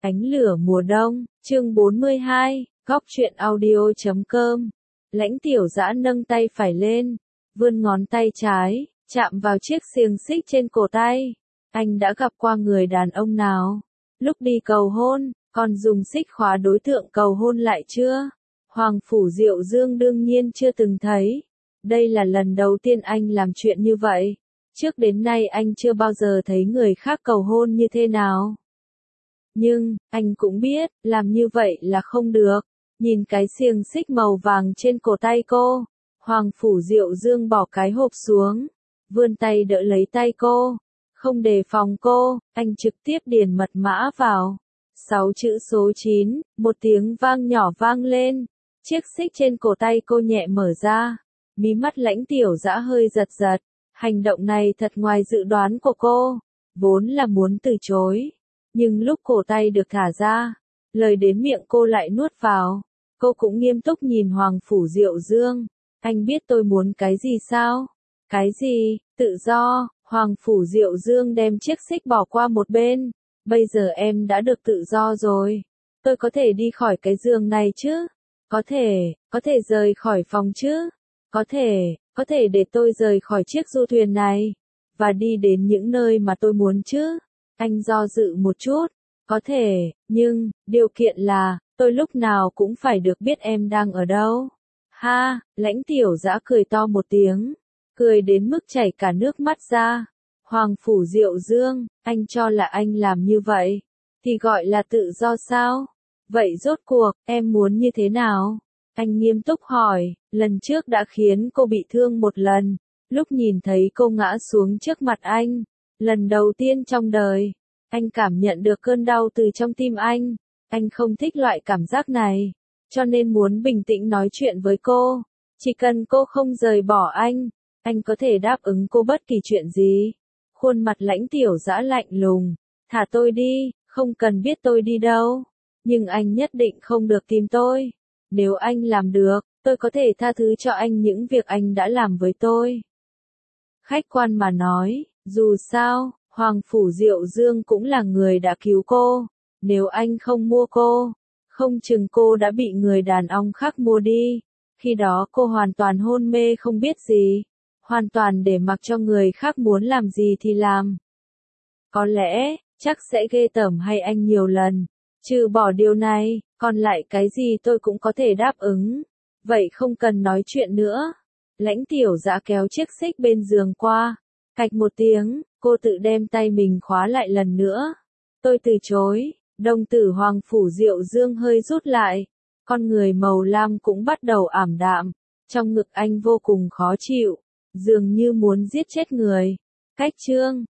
Ánh lửa mùa đông, chương 42, góc truyện audio.com. Lãnh Tiểu Dã nâng tay phải lên, vươn ngón tay trái, chạm vào chiếc xiềng xích trên cổ tay. Anh đã gặp qua người đàn ông nào? Lúc đi cầu hôn, còn dùng xích khóa đối tượng cầu hôn lại chưa? Hoàng Phủ Diệu Dương đương nhiên chưa từng thấy. Đây là lần đầu tiên anh làm chuyện như vậy. Trước đến nay anh chưa bao giờ thấy người khác cầu hôn như thế nào. Nhưng, anh cũng biết, làm như vậy là không được. Nhìn cái xiềng xích màu vàng trên cổ tay cô, Hoàng Phủ Diệu Dương bỏ cái hộp xuống, vươn tay đỡ lấy tay cô. Không đề phòng cô, anh trực tiếp điền mật mã vào. 6 chữ số 9, một tiếng vang nhỏ vang lên. Chiếc xích trên cổ tay cô nhẹ mở ra. Mí mắt Lãnh Tiểu Dã hơi giật giật. Hành động này thật ngoài dự đoán của cô. Vốn là muốn từ chối. Nhưng lúc cổ tay được thả ra, lời đến miệng cô lại nuốt vào. Cô cũng nghiêm túc nhìn Hoàng Phủ Diệu Dương. Anh biết tôi muốn cái gì sao? Cái gì? Tự do. Hoàng Phủ Diệu Dương đem chiếc xích bỏ qua một bên. Bây giờ em đã được tự do rồi. Tôi có thể đi khỏi cái giường này chứ? Có thể rời khỏi phòng chứ? Có thể để tôi rời khỏi chiếc du thuyền này, và đi đến những nơi mà tôi muốn chứ? Anh do dự một chút. Có thể, nhưng, điều kiện là, tôi lúc nào cũng phải được biết em đang ở đâu. Ha, Lãnh Tiểu Dã cười to một tiếng. Cười đến mức chảy cả nước mắt ra. Hoàng Phủ Diệu Dương, anh cho là anh làm như vậy thì gọi là tự do sao? Vậy rốt cuộc, em muốn như thế nào? Anh nghiêm túc hỏi, lần trước đã khiến cô bị thương một lần. Lúc nhìn thấy cô ngã xuống trước mặt anh, lần đầu tiên trong đời, anh cảm nhận được cơn đau từ trong tim anh. Anh không thích loại cảm giác này, cho nên muốn bình tĩnh nói chuyện với cô. Chỉ cần cô không rời bỏ anh có thể đáp ứng cô bất kỳ chuyện gì. Khuôn mặt Lãnh Tiểu Dã lạnh lùng. Thả tôi đi, không cần biết tôi đi đâu. Nhưng anh nhất định không được tìm tôi. Nếu anh làm được, tôi có thể tha thứ cho anh những việc anh đã làm với tôi. Khách quan mà nói, dù sao, Hoàng Phủ Diệu Dương cũng là người đã cứu cô. Nếu anh không mua cô, không chừng cô đã bị người đàn ông khác mua đi. Khi đó cô hoàn toàn hôn mê không biết gì. Hoàn toàn để mặc cho người khác muốn làm gì thì làm. Có lẽ, chắc sẽ ghê tởm hay anh nhiều lần. Trừ bỏ điều này, còn lại cái gì tôi cũng có thể đáp ứng. Vậy không cần nói chuyện nữa. Lãnh Tiểu Dã kéo chiếc xích bên giường qua. Cạch một tiếng, cô tự đem tay mình khóa lại lần nữa. Tôi từ chối. Đồng tử Hoàng Phủ Diệu Dương hơi rút lại. Con người màu lam cũng bắt đầu ảm đạm. Trong ngực anh vô cùng khó chịu. Dường như muốn giết chết người. Cách chương